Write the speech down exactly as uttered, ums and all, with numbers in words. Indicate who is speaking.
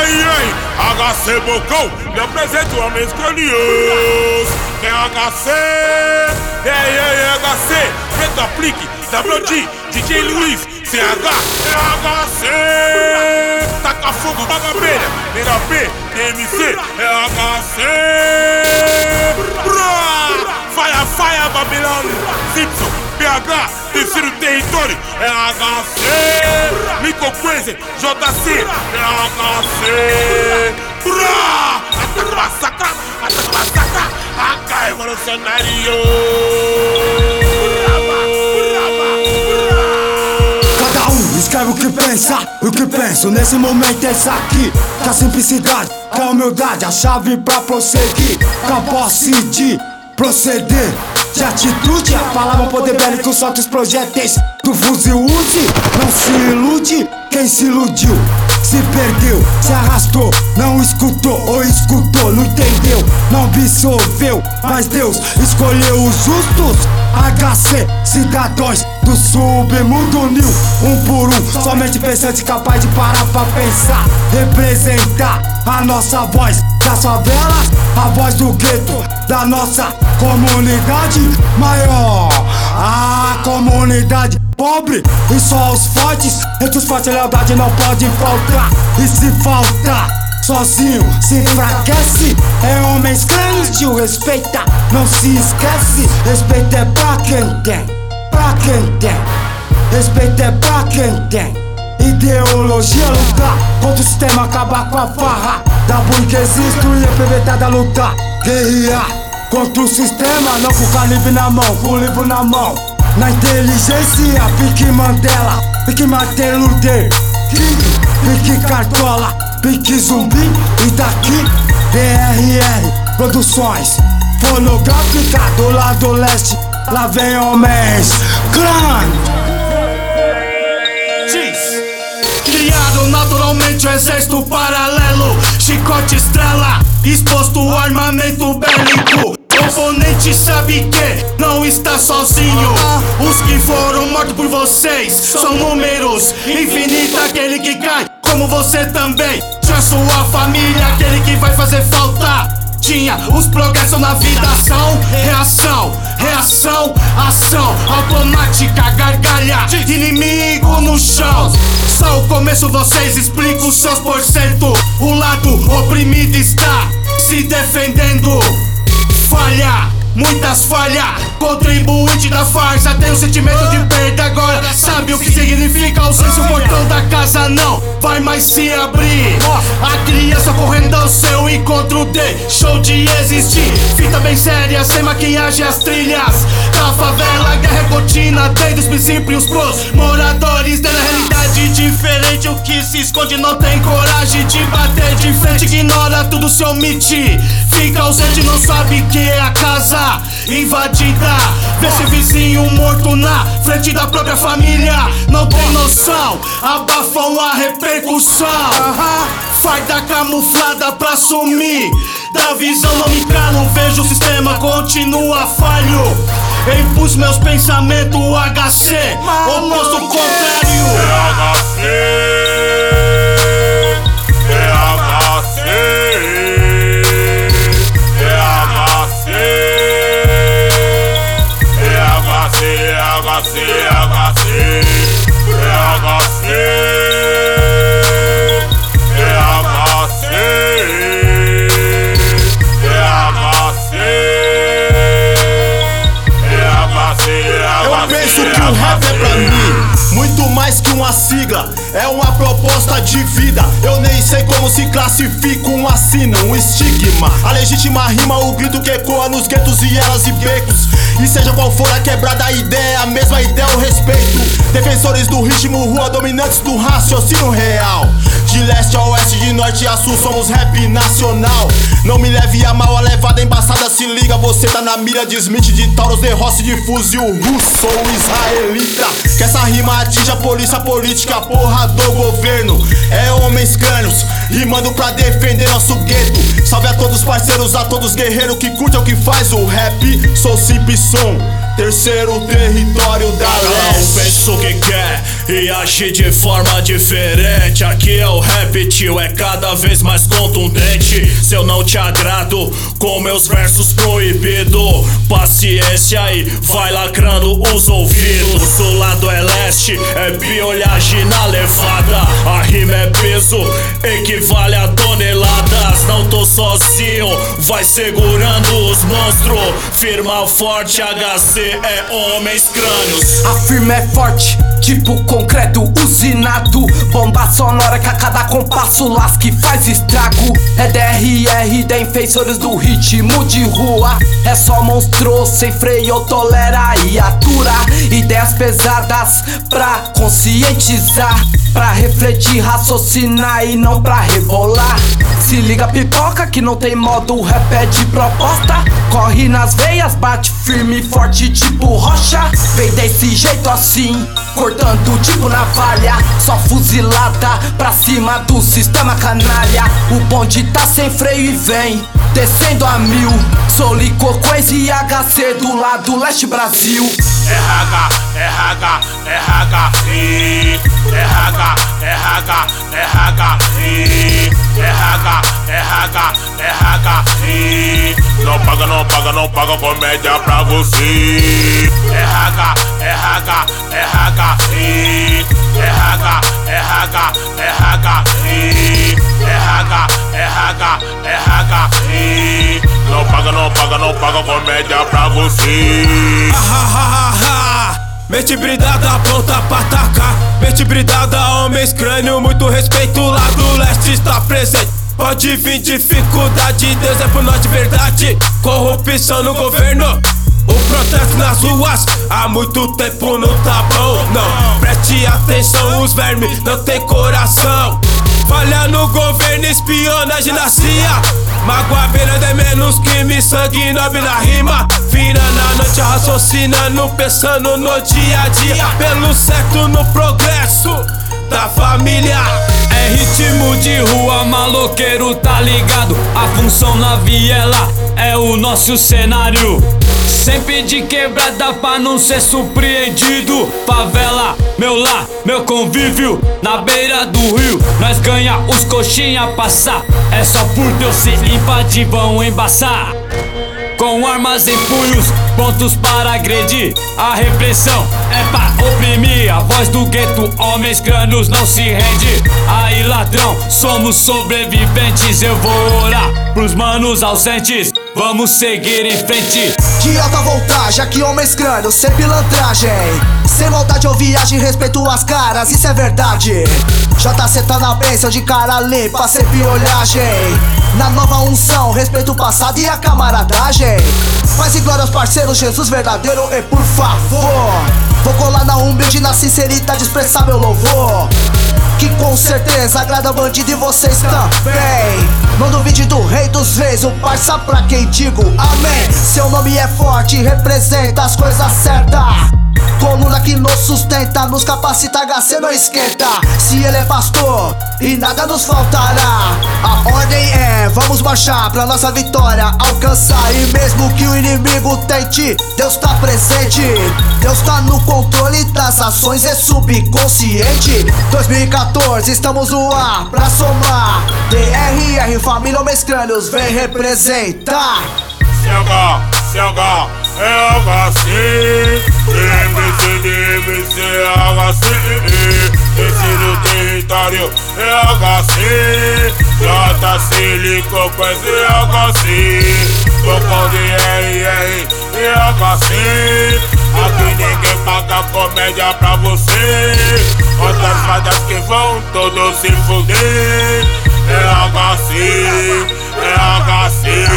Speaker 1: aí, aí, H C Bocão, me apresento homens escolhidos. Tem H C, e aí, aí, H C, Preto Aplique, W D, D J Luiz, C H, é H C. Taca fogo, paga abelha, Neira B, M C, é H C. Brá, faia, faia, Babilônia, Simpson, P H, terceiro território, é H C. Mico Crazy, J C, é H C. Brá, ataca massacra, ataca massacra, H revolucionário.
Speaker 2: Cada um escreve o que pensa, o que penso nesse momento é isso aqui. Que a simplicidade, que a humildade, a chave pra prosseguir. Que a posse de proceder, de atitude, a palavra poder bélico solta os projéteis do fuzil. Use, não se ilude, quem se iludiu se perdeu, se arrastou, não escutou ou escutou, não entendeu, não absorveu, mas Deus escolheu os justos. H C, cidadãos do submundo uniu, um por um, somente pensante capaz de parar pra pensar, representar a nossa voz das favelas, a voz do gueto, da nossa comunidade maior, a comunidade pobre e só os fortes. Entre os fortes a lealdade não pode faltar, e se faltar, sozinho se enfraquece. É homens crânios de o respeita, não se esquece. Respeito é pra quem tem, pra quem tem. Respeito é pra quem tem. Ideologia lutar contra o sistema, acabar com a farra da burguesia, instruir, aproveitar da luta, guerrear contra o sistema, não com o calibre na mão, com o livro na mão. Na inteligência, pique Mandela, pique Martin Luther King, pique Cartola, pique Zumbi. E daqui, D R R Produções Fonográfica do lado leste, lá vem homens grandes.
Speaker 3: Criado naturalmente o exército paralelo, chicote estrela, exposto o armamento bélico. Oponente sabe que não está sozinho. Os que foram mortos por vocês são números infinitos. Aquele que cai, como você também, já sua família, aquele que vai fazer falta. Tinha os progressos na vida, ação, reação, reação, ação automática, gargalha, inimigo no chão. Só o começo, vocês explicam os seus porcento. O lado oprimido está se defendendo. Falha, muitas falhas, contribuinte da farsa. Tem o sentimento de perda agora, sabe o que significa ausência. O portão da casa não vai mais se abrir. A criança correndo ao seu encontro, deixou de existir. Fita bem séria, sem maquiagem, as trilhas da favela. Guerra é rotina, desde os princípios pros moradores da realidade diferente. O que se esconde não tem coragem de bater de frente, ignora tudo, se omite, fica ausente, não sabe que é a casa invadida. Vê esse vizinho morto na frente da própria família, não tem noção, abafam a repercussão. Farda camuflada pra sumir da visão, não me calo, vejo o sistema continua falho. Impus meus pensamentos, H C, oposto contrário.
Speaker 1: É H C, é H C, é H C, é H C, é H C, é H C, é H C, é H C, é H C, é H C.
Speaker 4: Eu penso que o rap é pra mim muito mais que uma sigla, é uma proposta de vida. Eu nem sei como se classifica um assino, um estigma. A legítima rima, o grito que ecoa nos guetos e elas e becos. E seja qual for a quebrada, a ideia, a mesma ideia, o respeito. Defensores do ritmo, rua, dominantes do raciocínio real. De leste a oeste, de norte a sul, somos rap nacional. Não me leve a mal, a levada embaçada, se liga, você tá na mira de Smith, de Taurus, de Rossi, de fuzil russo ou israelita. Que essa rima atinja a polícia, a política, porra do governo. É homens crânios, rimando pra defender nosso gueto. Salve a todos parceiros, a todos guerreiros que curtem o que faz o rap. Sou simples som, terceiro território da leste.
Speaker 3: Pensa o que quer, e agir de forma diferente. Aqui é o rap, tio, é cada vez mais contundente. Se eu não te agrado com meus versos proibido, paciência aí, vai lacrando os ouvidos. O lado é leste, é piolhagem na levada. A rima é peso, equivale a toneladas. Não tô sozinho, vai segurando os monstros. Firma forte, H C é homens crânios.
Speaker 5: A firma é forte, tipo concreto usinado. Bomba sonora que a cada compasso lasca e faz estrago. É D R R, defensores do ritmo de rua. É só monstro, sem freio, tolera e atura. Ideias pesadas pra conscientizar, pra refletir, raciocinar e não pra rebolar. Se liga pipoca que não tem modo, rap é de proposta. Corre nas veias, bate firme e forte tipo rocha. Vem desse jeito assim, cortando tipo navalha. Só fuzilada pra cima do sistema canalha. O bonde tá sem freio e vem descendo a mil. Sou Licocoise e H C do lado leste Brasil.
Speaker 1: R H, R H, R H, I R H, R H, R H, I R H, R H, R H, I Não paga, não paga, não paga comédia pra você. R H, R H, R H, I R H, R H, R H, I R H, R H, R H, I Não paga, não paga, não paga comédia pra você.
Speaker 6: Mente bridada, pronta pra atacar. Mente bridada, homens crânio, muito respeito lá do leste está presente. Pode vir dificuldade, Deus é por nós de verdade. Corrupção no governo, o protesto nas ruas, há muito tempo não tá bom. Não, preste atenção, os vermes não tem coração. Falha no governo, espionagem na C I A. Mágoa beirando é menos crime, sangue nobre na rima. Virando a noite, raciocinando, pensando no dia a dia. Pelo certo no progresso da família.
Speaker 7: É ritmo de rua, maloqueiro tá ligado. A função na viela é o nosso cenário. Sempre de quebrada pra não ser surpreendido. Favela, meu lar, meu convívio. Na beira do rio, nós ganha os coxinha passar. É só por Deus se invadir, vão embaçar. Com armas em punhos, prontos para agredir. A repressão é pra oprimir. A voz do gueto, homens crânios não se rende. Aí ladrão, somos sobreviventes. Eu vou orar pros manos ausentes, vamos seguir em frente.
Speaker 5: De alta voltagem, aqui homens crânios, sem pilantragem. Sem maldade ou viagem, respeito as caras, isso é verdade. J C tá na bênção de cara limpa, sem piolhagem. Na nova unção, respeito o passado e a camaradagem. Paz e glória aos parceiros, Jesus verdadeiro e por favor. Vou colar na humilde, na sinceridade, expressar meu louvor. Que com certeza agrada bandido e vocês também. Não duvide do rei dos reis, o parça pra quem digo amém. Seu nome é forte, representa as coisas certas. Coluna que nos sustenta, nos capacita, H C não esquenta. Se ele é pastor e nada nos faltará. A ordem é, vamos marchar pra nossa vitória alcançar. E mesmo que o inimigo tente, Deus tá presente. Deus tá no controle das ações, é subconsciente. dois mil e quatorze, estamos no ar pra somar. D R R, família homens crânios, vem representar.
Speaker 1: C H, C H, é H C, M C, D M C, H C, terceiro território é H C, J C, Licocoise é H C, Bocão de R R é H C, aqui ninguém paga comédia pra você, outras fadas que vão todos se fuder, é H C, é H C.